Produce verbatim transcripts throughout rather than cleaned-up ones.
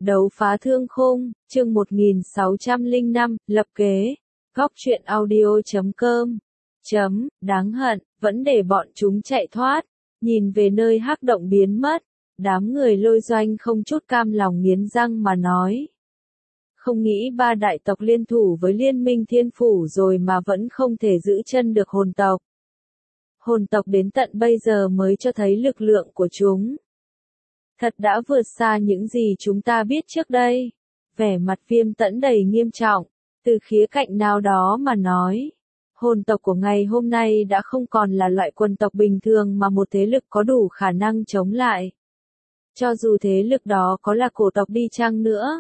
Đấu phá thương khung, chương một nghìn sáu trăm lẻ năm, lập kế. Góc truyện audio chấm com. Chấm, đáng hận, vẫn để bọn chúng chạy thoát. Nhìn về nơi hắc động biến mất, đám người Lôi Doanh không chút cam lòng nghiến răng mà nói. Không nghĩ ba đại tộc liên thủ với liên minh thiên phủ rồi mà vẫn không thể giữ chân được hồn tộc. Hồn tộc đến tận bây giờ mới cho thấy lực lượng của chúng. Thật đã vượt xa những gì chúng ta biết trước đây. Vẻ mặt Viêm Tẫn đầy nghiêm trọng, từ khía cạnh nào đó mà nói. Hồn tộc của ngày hôm nay đã không còn là loại quân tộc bình thường mà một thế lực có đủ khả năng chống lại. Cho dù thế lực đó có là cổ tộc đi chăng nữa.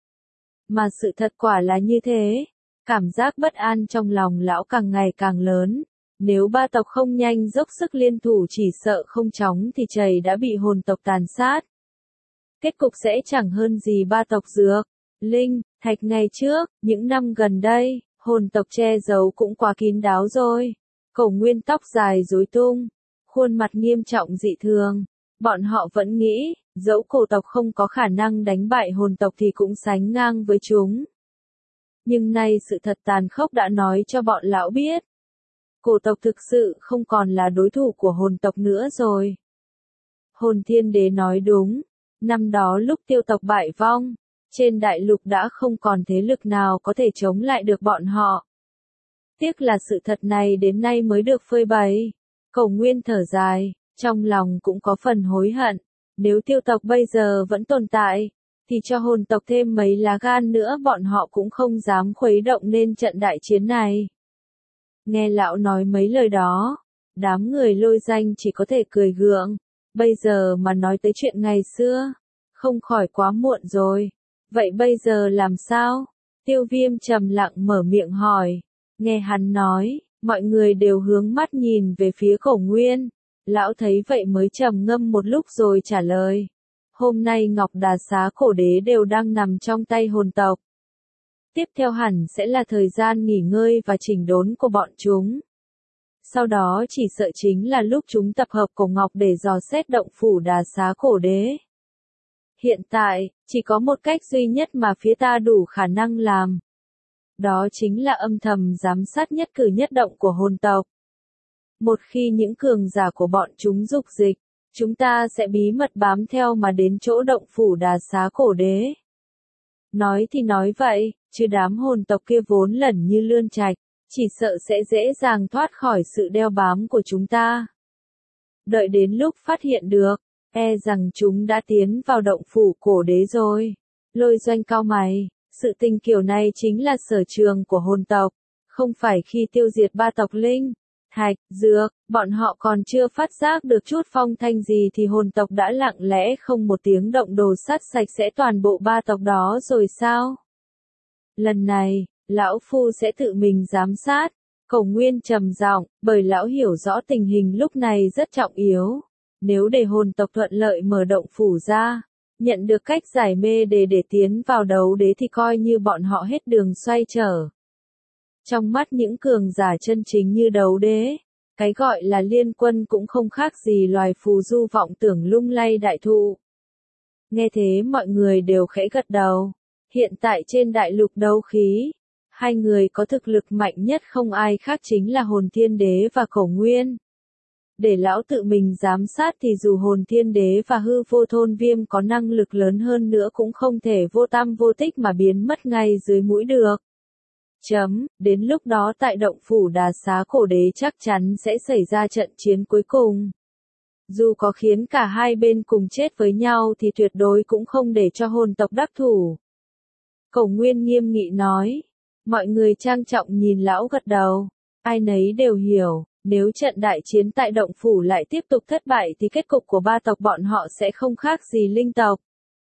Mà sự thật quả là như thế. Cảm giác bất an trong lòng lão càng ngày càng lớn. Nếu ba tộc không nhanh dốc sức liên thủ chỉ sợ không chóng thì chày đã bị hồn tộc tàn sát. Kết cục sẽ chẳng hơn gì ba tộc Dược, Linh, Thạch ngày trước, những năm gần đây, hồn tộc che giấu cũng quá kín đáo rồi. Cổ Nguyên tóc dài rối tung, khuôn mặt nghiêm trọng dị thường. Bọn họ vẫn nghĩ, dẫu cổ tộc không có khả năng đánh bại hồn tộc thì cũng sánh ngang với chúng. Nhưng nay sự thật tàn khốc đã nói cho bọn lão biết. Cổ tộc thực sự không còn là đối thủ của hồn tộc nữa rồi. Hồn Thiên Đế nói đúng. Năm đó lúc tiêu tộc bại vong, trên đại lục đã không còn thế lực nào có thể chống lại được bọn họ. Tiếc là sự thật này đến nay mới được phơi bày. Cổ Nguyên thở dài, trong lòng cũng có phần hối hận. Nếu tiêu tộc bây giờ vẫn tồn tại, thì cho hồn tộc thêm mấy lá gan nữa bọn họ cũng không dám khuấy động nên trận đại chiến này. Nghe lão nói mấy lời đó, đám người Lôi Danh chỉ có thể cười gượng. Bây giờ mà nói tới chuyện ngày xưa, không khỏi quá muộn rồi. Vậy bây giờ làm sao? Tiêu Viêm trầm lặng mở miệng hỏi. Nghe hắn nói, mọi người đều hướng mắt nhìn về phía Cổ Nguyên. Lão thấy vậy mới trầm ngâm một lúc rồi trả lời. Hôm nay Ngọc Đà Xá Cổ Đế đều đang nằm trong tay hồn tộc. Tiếp theo hẳn sẽ là thời gian nghỉ ngơi và chỉnh đốn của bọn chúng. Sau đó chỉ sợ chính là lúc chúng tập hợp cổ ngọc để dò xét động phủ Đà Xá Cổ Đế. Hiện tại, chỉ có một cách duy nhất mà phía ta đủ khả năng làm. Đó chính là âm thầm giám sát nhất cử nhất động của hồn tộc. Một khi những cường giả của bọn chúng dục dịch, chúng ta sẽ bí mật bám theo mà đến chỗ động phủ Đà Xá Cổ Đế. Nói thì nói vậy, chứ đám hồn tộc kia vốn lẩn như lươn trạch, chỉ sợ sẽ dễ dàng thoát khỏi sự đeo bám của chúng ta. Đợi đến lúc phát hiện được, e rằng chúng đã tiến vào động phủ cổ đế rồi. Lôi Doanh cau mày, sự tình kiểu này chính là sở trường của hồn tộc, không phải khi tiêu diệt ba tộc Linh, Thạch, Dược, bọn họ còn chưa phát giác được chút phong thanh gì thì hồn tộc đã lặng lẽ không một tiếng động đồ sắt sạch sẽ toàn bộ ba tộc đó rồi sao? Lần này, lão phu sẽ tự mình giám sát. Cổ Nguyên trầm giọng, bởi lão hiểu rõ tình hình lúc này rất trọng yếu. Nếu để hồn tộc thuận lợi mở động phủ ra, nhận được cách giải mê để để tiến vào đấu đế thì coi như bọn họ hết đường xoay trở. Trong mắt những cường giả chân chính như đấu đế, cái gọi là liên quân cũng không khác gì loài phù du vọng tưởng lung lay đại thụ. Nghe thế mọi người đều khẽ gật đầu. Hiện tại trên đại lục đấu khí, hai người có thực lực mạnh nhất không ai khác chính là Hồn Thiên Đế và Cổ Nguyên. Để lão tự mình giám sát thì dù Hồn Thiên Đế và Hư Vô Thôn Viêm có năng lực lớn hơn nữa cũng không thể vô tam vô tích mà biến mất ngay dưới mũi được. Chấm, đến lúc đó tại động phủ Đà Xá Cổ Đế chắc chắn sẽ xảy ra trận chiến cuối cùng. Dù có khiến cả hai bên cùng chết với nhau thì tuyệt đối cũng không để cho hồn tộc đắc thủ. Cổ Nguyên nghiêm nghị nói. Mọi người trang trọng nhìn lão gật đầu. Ai nấy đều hiểu, nếu trận đại chiến tại động phủ lại tiếp tục thất bại thì kết cục của ba tộc bọn họ sẽ không khác gì Linh tộc.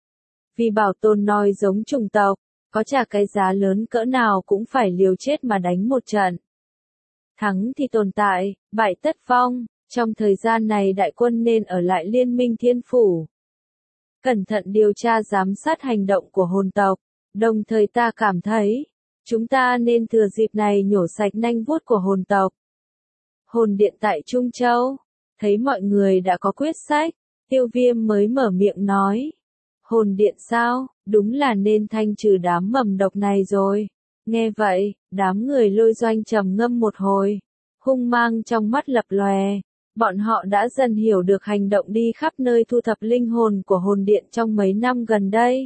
Vì bảo tồn nòi giống chủng tộc, có trả cái giá lớn cỡ nào cũng phải liều chết mà đánh một trận. Thắng thì tồn tại, bại tất vong, trong thời gian này đại quân nên ở lại Liên minh Thiên Phủ. Cẩn thận điều tra giám sát hành động của hồn tộc, đồng thời ta cảm thấy, chúng ta nên thừa dịp này nhổ sạch nanh vuốt của hồn tộc. Hồn điện tại Trung Châu, thấy mọi người đã có quyết sách, Tiêu Viêm mới mở miệng nói. Hồn điện sao, đúng là nên thanh trừ đám mầm độc này rồi. Nghe vậy, đám người Lôi Doanh trầm ngâm một hồi, hung mang trong mắt lập lòe. Bọn họ đã dần hiểu được hành động đi khắp nơi thu thập linh hồn của hồn điện trong mấy năm gần đây.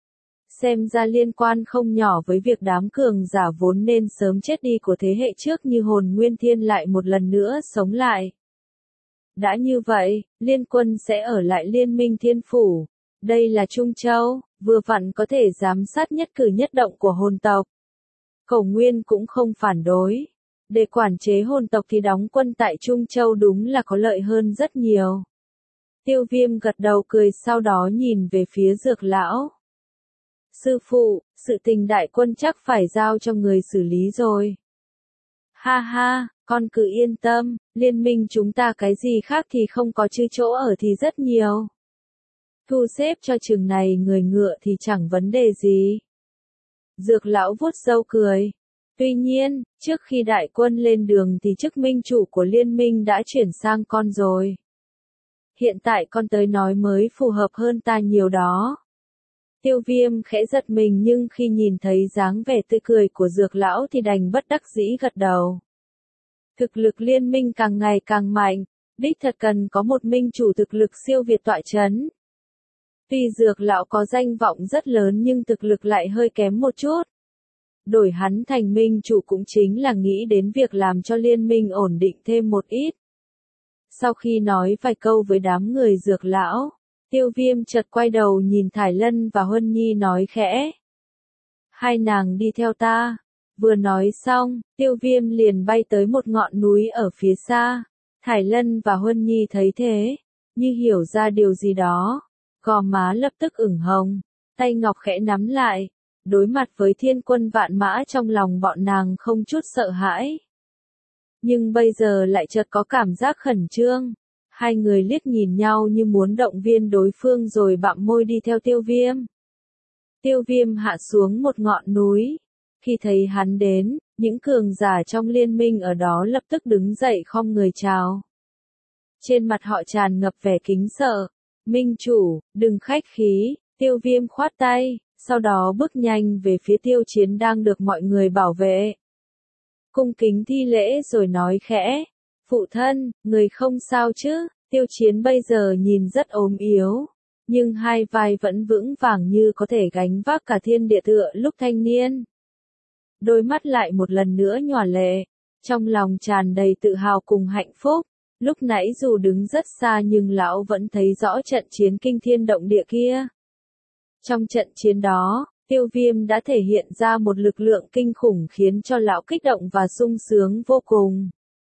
Xem ra liên quan không nhỏ với việc đám cường giả vốn nên sớm chết đi của thế hệ trước như hồn nguyên thiên lại một lần nữa sống lại. Đã như vậy, liên quân sẽ ở lại liên minh thiên phủ. Đây là Trung Châu, vừa vặn có thể giám sát nhất cử nhất động của hồn tộc. Cổ Nguyên cũng không phản đối. Để quản chế hồn tộc thì đóng quân tại Trung Châu đúng là có lợi hơn rất nhiều. Tiêu Viêm gật đầu cười sau đó nhìn về phía Dược lão. Sư phụ, sự tình đại quân chắc phải giao cho người xử lý rồi. Ha ha, con cứ yên tâm, liên minh chúng ta cái gì khác thì không có chứ chỗ ở thì rất nhiều. Thu xếp cho chừng này người ngựa thì chẳng vấn đề gì. Dược lão vuốt râu cười. Tuy nhiên, trước khi đại quân lên đường thì chức minh chủ của liên minh đã chuyển sang con rồi. Hiện tại con tới nói mới phù hợp hơn ta nhiều đó. Tiêu Viêm khẽ giật mình nhưng khi nhìn thấy dáng vẻ tươi cười của Dược lão thì đành bất đắc dĩ gật đầu. Thực lực liên minh càng ngày càng mạnh, đích thật cần có một minh chủ thực lực siêu việt tọa chấn. Tuy Dược lão có danh vọng rất lớn nhưng thực lực lại hơi kém một chút. Đổi hắn thành minh chủ cũng chính là nghĩ đến việc làm cho liên minh ổn định thêm một ít. Sau khi nói vài câu với đám người Dược lão, Tiêu Viêm chợt quay đầu nhìn Thải Lân và Huân Nhi nói khẽ. Hai nàng đi theo ta. Vừa nói xong, Tiêu Viêm liền bay tới một ngọn núi ở phía xa. Thải Lân và Huân Nhi thấy thế, như hiểu ra điều gì đó. Gò má lập tức ửng hồng, tay ngọc khẽ nắm lại. Đối mặt với thiên quân vạn mã trong lòng bọn nàng không chút sợ hãi. Nhưng bây giờ lại chợt có cảm giác khẩn trương. Hai người liếc nhìn nhau như muốn động viên đối phương rồi bặm môi đi theo Tiêu Viêm. Tiêu Viêm hạ xuống một ngọn núi. Khi thấy hắn đến, những cường giả trong liên minh ở đó lập tức đứng dậy khom người chào. Trên mặt họ tràn ngập vẻ kính sợ. Minh chủ, đừng khách khí, Tiêu Viêm khoát tay, sau đó bước nhanh về phía Tiêu Chiến đang được mọi người bảo vệ. Cung kính thi lễ rồi nói khẽ, phụ thân, người không sao chứ? Tiêu Chiến bây giờ nhìn rất ốm yếu, nhưng hai vai vẫn vững vàng như có thể gánh vác cả thiên địa tựa lúc thanh niên. Đôi mắt lại một lần nữa nhòa lệ, trong lòng tràn đầy tự hào cùng hạnh phúc. Lúc nãy dù đứng rất xa nhưng lão vẫn thấy rõ trận chiến kinh thiên động địa kia. Trong trận chiến đó, Tiêu Viêm đã thể hiện ra một lực lượng kinh khủng khiến cho lão kích động và sung sướng vô cùng.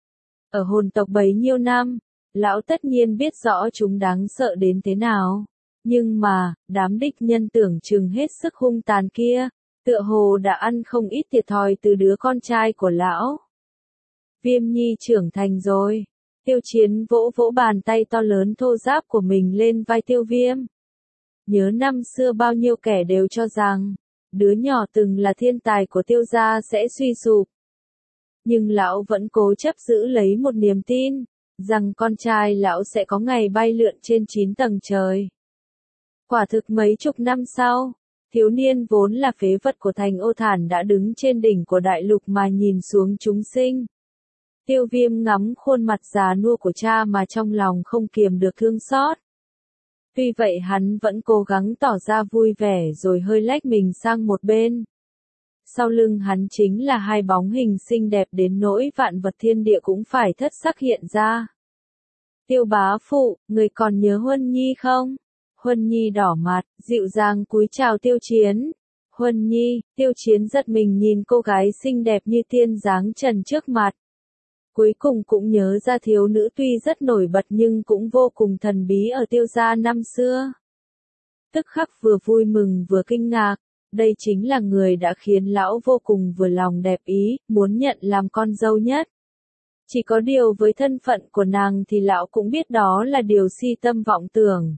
Ở hồn tộc bấy nhiêu năm, lão tất nhiên biết rõ chúng đáng sợ đến thế nào. Nhưng mà, đám địch nhân tưởng chừng hết sức hung tàn kia, tựa hồ đã ăn không ít thiệt thòi từ đứa con trai của lão. Viêm Nhi trưởng thành rồi. Tiêu Chiến vỗ vỗ bàn tay to lớn thô ráp của mình lên vai Tiêu Viêm. Nhớ năm xưa bao nhiêu kẻ đều cho rằng, đứa nhỏ từng là thiên tài của Tiêu gia sẽ suy sụp. Nhưng lão vẫn cố chấp giữ lấy một niềm tin, rằng con trai lão sẽ có ngày bay lượn trên chín tầng trời. Quả thực mấy chục năm sau, thiếu niên vốn là phế vật của thành Ô Thản đã đứng trên đỉnh của đại lục mà nhìn xuống chúng sinh. Tiêu Viêm ngắm khuôn mặt già nua của cha mà trong lòng không kiềm được thương xót. Tuy vậy hắn vẫn cố gắng tỏ ra vui vẻ rồi hơi lách mình sang một bên. Sau lưng hắn chính là hai bóng hình xinh đẹp đến nỗi vạn vật thiên địa cũng phải thất sắc hiện ra. Tiêu bá phụ, người còn nhớ Huân Nhi không? Huân Nhi đỏ mặt, dịu dàng cúi chào Tiêu Chiến. Huân Nhi, Tiêu Chiến giật mình nhìn cô gái xinh đẹp như tiên dáng trần trước mặt. Cuối cùng cũng nhớ ra thiếu nữ tuy rất nổi bật nhưng cũng vô cùng thần bí ở Tiêu gia năm xưa. Tức khắc vừa vui mừng vừa kinh ngạc, đây chính là người đã khiến lão vô cùng vừa lòng đẹp ý, muốn nhận làm con dâu nhất. Chỉ có điều với thân phận của nàng thì lão cũng biết đó là điều si tâm vọng tưởng.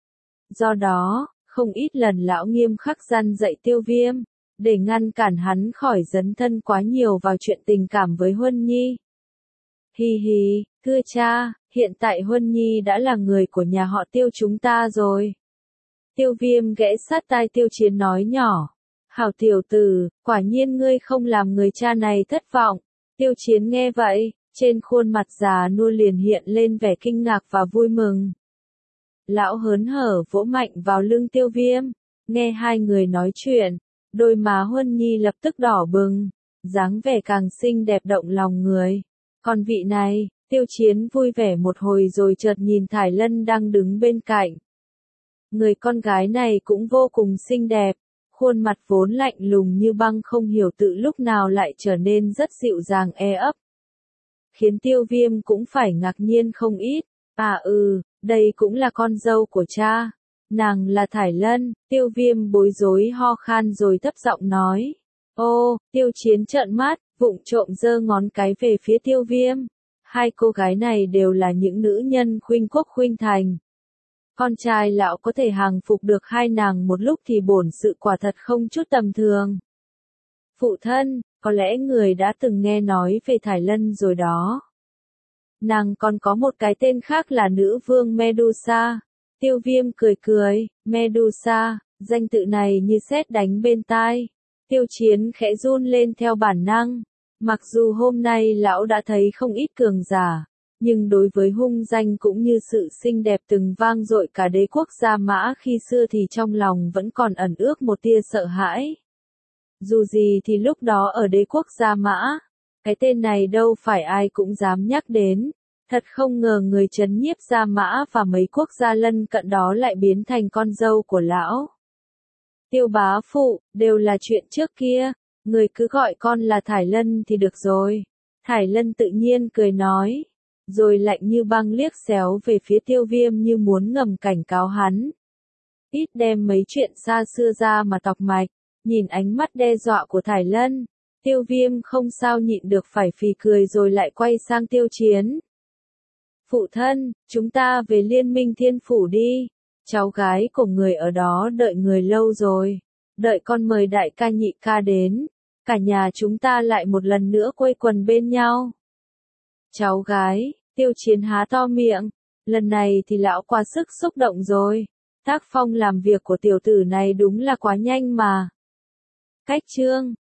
Do đó, không ít lần lão nghiêm khắc răn dạy Tiêu Viêm, để ngăn cản hắn khỏi dấn thân quá nhiều vào chuyện tình cảm với Huân Nhi. Hi hi, thưa cha, hiện tại Huân Nhi đã là người của nhà họ Tiêu chúng ta rồi. Tiêu Viêm ghé sát tai Tiêu Chiến nói nhỏ. Hảo tiểu tử, quả nhiên ngươi không làm người cha này thất vọng. Tiêu Chiến nghe vậy, trên khuôn mặt già nua liền hiện lên vẻ kinh ngạc và vui mừng. Lão hớn hở vỗ mạnh vào lưng Tiêu Viêm, nghe hai người nói chuyện, đôi má Huân Nhi lập tức đỏ bừng, dáng vẻ càng xinh đẹp động lòng người. Còn vị này, Tiêu Chiến vui vẻ một hồi rồi chợt nhìn Thải Lân đang đứng bên cạnh. Người con gái này cũng vô cùng xinh đẹp, khuôn mặt vốn lạnh lùng như băng không hiểu tự lúc nào lại trở nên rất dịu dàng e ấp. Khiến Tiêu Viêm cũng phải ngạc nhiên không ít. À ừ, đây cũng là con dâu của cha. Nàng là Thải Lân. Tiêu Viêm bối rối ho khan rồi thấp giọng nói. Ô, Tiêu Chiến trợn mắt, vụng trộm giơ ngón cái về phía Tiêu Viêm. Hai cô gái này đều là những nữ nhân khuynh quốc khuynh thành. Con trai lão có thể hàng phục được hai nàng một lúc thì bổn sự quả thật không chút tầm thường. Phụ thân, có lẽ người đã từng nghe nói về Thải Lân rồi đó. Nàng còn có một cái tên khác là nữ vương Medusa. Tiêu Viêm cười cười, Medusa, danh tự này như sét đánh bên tai. Tiêu Chiến khẽ run lên theo bản năng. Mặc dù hôm nay lão đã thấy không ít cường giả, nhưng đối với hung danh cũng như sự xinh đẹp từng vang dội cả đế quốc Gia Mã khi xưa thì trong lòng vẫn còn ẩn ước một tia sợ hãi. Dù gì thì lúc đó ở đế quốc Gia Mã, cái tên này đâu phải ai cũng dám nhắc đến. Thật không ngờ người trấn nhiếp Gia Mã và mấy quốc gia lân cận đó lại biến thành con dâu của lão. Tiêu bá phụ, đều là chuyện trước kia, người cứ gọi con là Thải Lân thì được rồi. Thải Lân tự nhiên cười nói, rồi lạnh như băng liếc xéo về phía Tiêu Viêm như muốn ngầm cảnh cáo hắn. Ít đem mấy chuyện xa xưa ra mà tọc mạch, nhìn ánh mắt đe dọa của Thải Lân, Tiêu Viêm không sao nhịn được phải phì cười rồi lại quay sang Tiêu Chiến. Phụ thân, chúng ta về Liên minh Thiên Phủ đi, cháu gái của người ở đó đợi người lâu rồi, đợi con mời đại ca nhị ca đến, cả nhà chúng ta lại một lần nữa quây quần bên nhau. Cháu gái, Tiêu Chiến há to miệng, lần này thì lão quá sức xúc động rồi, tác phong làm việc của tiểu tử này đúng là quá nhanh mà. Cách chương